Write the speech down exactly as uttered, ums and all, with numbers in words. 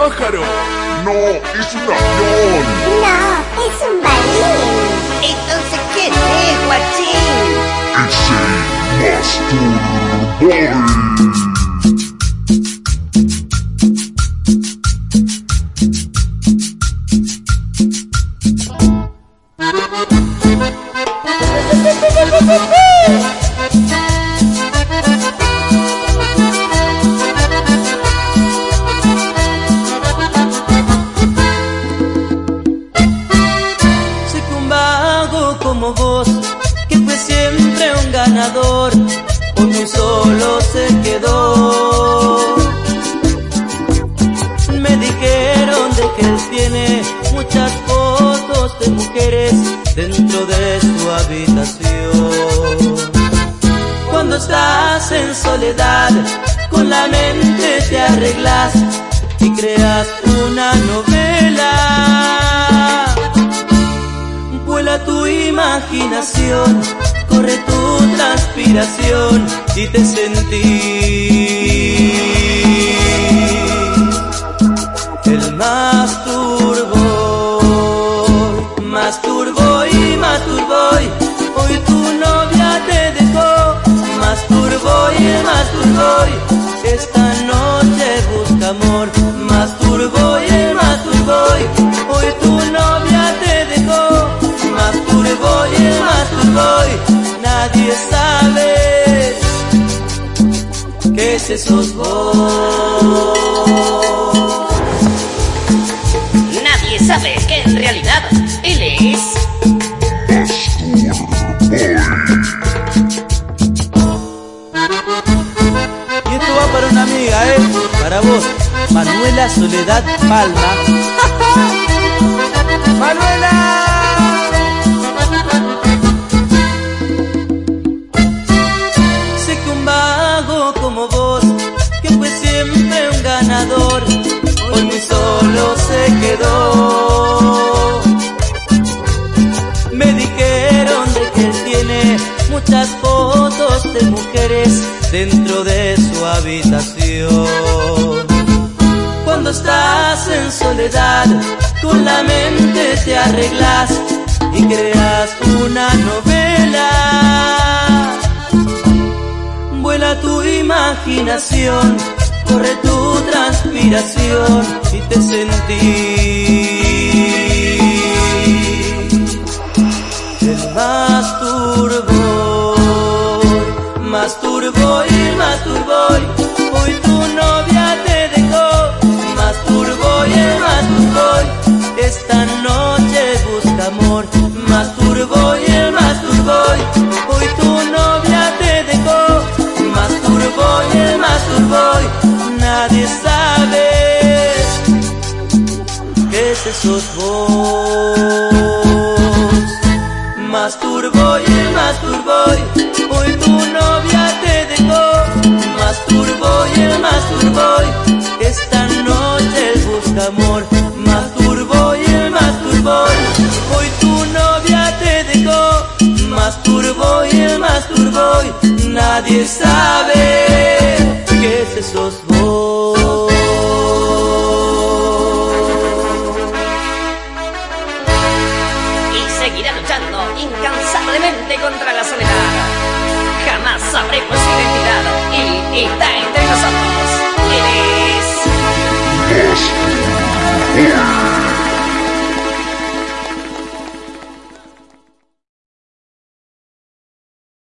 pájaro. No, es un avión. No, es un balín. Entonces, ¿qué es, guachín? Es el Masturboy. Sé que un vago como vos, que fue siempre un ganador, hoy muy solo se quedó. Me dijeron de que él tiene muchas fotos de mujeres dentro de su habitación. Cuando estás en soledad, con la mente te arreglas y creas una novela. Vuela tu imaginación, corre tu transpiración y te sentís el Masturboy. Masturboy, Masturboy, hoy tu novia te dejó. Masturboy, Masturboy, esta noche busca amor. Masturboy, Masturboy, hoy tu novia te dejó. Masturboy, Masturboy, nadie sabe que ese sos vos. Nadie sabe que en realidad él es Y esto va para una amiga, ¿eh? Para vos, Manuela Soledad Palma. ¡Manuela! Sé que un vago como vos, que fue siempre un ganador, hoy muy solo se quedó. Me dijeron de que él tiene muchas fotos de mujeres dentro de su habitación. Cuando estás en soledad, con la mente te arreglas y creas una novela. Vuela tu imaginación, corre tu transpiración y te sentís el Masturboy. Masturboy, Masturboy, hoy tu novia te dejó. Masturboy, Masturboy, esta noche busca amor. Masturboy, Masturboy, hoy tu novia te dejó. Masturboy, Masturboy, nadie sabe que ese sos vos. Masturboy, Masturboy, hoy tu novia te dejó. Masturboy, Masturboy, esta noche él busca amor. Masturboy, Masturboy, hoy tu novia te dejó. Masturboy, Masturboy, nadie sabe que ese sos vos. y seguirá luchando incansablemente contra la soledad. Jamás sabremos su identidad y está entre nosotros. Él es Masturboy.